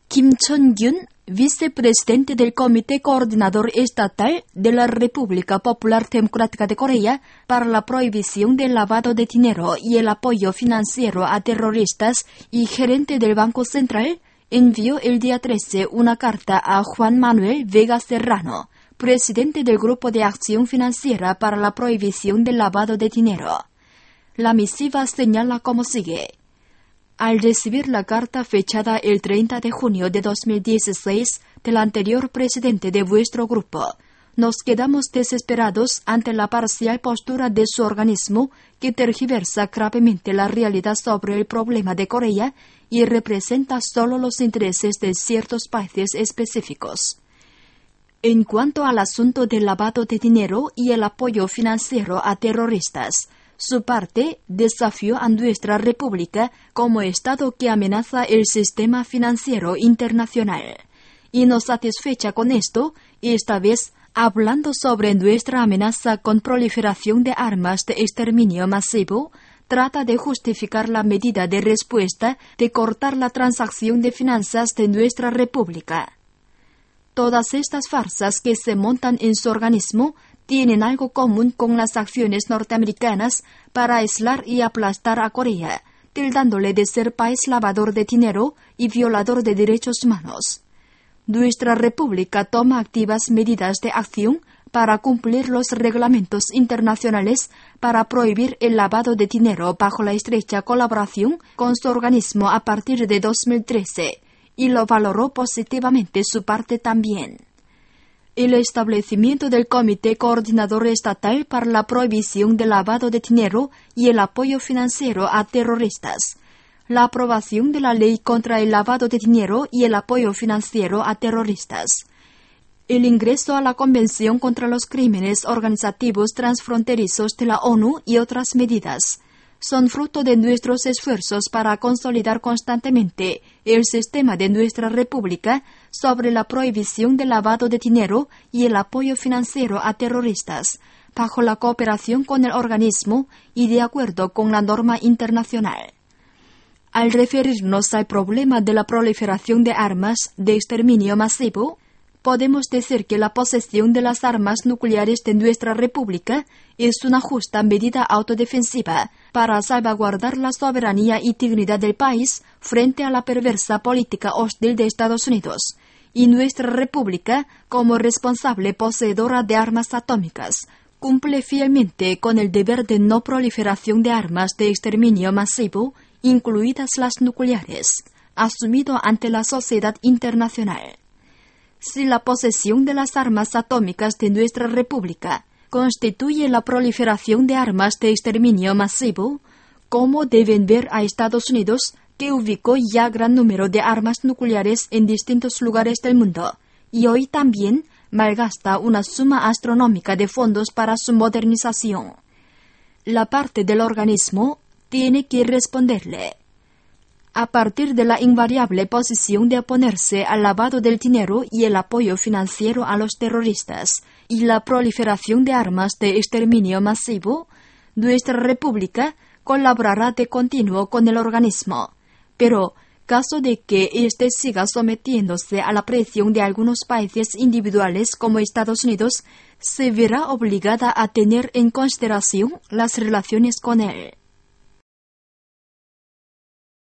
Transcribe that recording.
Kim Chon-gyun, vicepresidente del Comité Coordinador Estatal de la República Popular Democrática de Corea para la prohibición del lavado de dinero y el apoyo financiero a terroristas y gerente del Banco Central, envió el día 13 una carta a Juan Manuel Vega Serrano, presidente del Grupo de Acción Financiera para la Prohibición del Lavado de Dinero. La misiva señala como sigue. Al recibir la carta fechada el 30 de junio de 2016 del anterior presidente de vuestro grupo, nos quedamos desesperados ante la parcial postura de su organismo que tergiversa gravemente la realidad sobre el problema de Corea y representa solo los intereses de ciertos países específicos. En cuanto al asunto del lavado de dinero y el apoyo financiero a terroristas, su parte desafió a nuestra República como Estado que amenaza el sistema financiero internacional. Y nos satisfecha con esto, esta vez hablando sobre nuestra amenaza con proliferación de armas de exterminio masivo, trata de justificar la medida de respuesta de cortar la transacción de finanzas de nuestra República. Todas estas farsas que se montan en su organismo tienen algo común con las acciones norteamericanas para aislar y aplastar a Corea, tildándole de ser país lavador de dinero y violador de derechos humanos. Nuestra República toma activas medidas de acción para cumplir los reglamentos internacionales para prohibir el lavado de dinero bajo la estrecha colaboración con su organismo a partir de 2013, y lo valoró positivamente su parte también. El establecimiento del Comité Coordinador Estatal para la Prohibición del Lavado de Dinero y el apoyo financiero a terroristas, la aprobación de la ley contra el lavado de dinero y el apoyo financiero a terroristas, el ingreso a la Convención contra los Crímenes Organizativos Transfronterizos de la ONU y otras medidas, son fruto de nuestros esfuerzos para consolidar constantemente el sistema de nuestra República sobre la prohibición del lavado de dinero y el apoyo financiero a terroristas, bajo la cooperación con el organismo y de acuerdo con la norma internacional. Al referirnos al problema de la proliferación de armas de exterminio masivo, podemos decir que la posesión de las armas nucleares de nuestra República es una justa medida autodefensiva para salvaguardar la soberanía y dignidad del país frente a la perversa política hostil de Estados Unidos, y nuestra República, como responsable poseedora de armas atómicas, cumple fielmente con el deber de no proliferación de armas de exterminio masivo, incluidas las nucleares, asumido ante la sociedad internacional. Si la posesión de las armas atómicas de nuestra República constituye la proliferación de armas de exterminio masivo, ¿cómo deben ver a Estados Unidos, que ubicó ya gran número de armas nucleares en distintos lugares del mundo, y hoy también malgasta una suma astronómica de fondos para su modernización? La parte del organismo tiene que responderle. A partir de la invariable posición de oponerse al lavado del dinero y el apoyo financiero a los terroristas y la proliferación de armas de exterminio masivo, nuestra República colaborará de continuo con el organismo. Pero, caso de que éste siga sometiéndose a la presión de algunos países individuales como Estados Unidos, se verá obligada a tener en consideración las relaciones con él.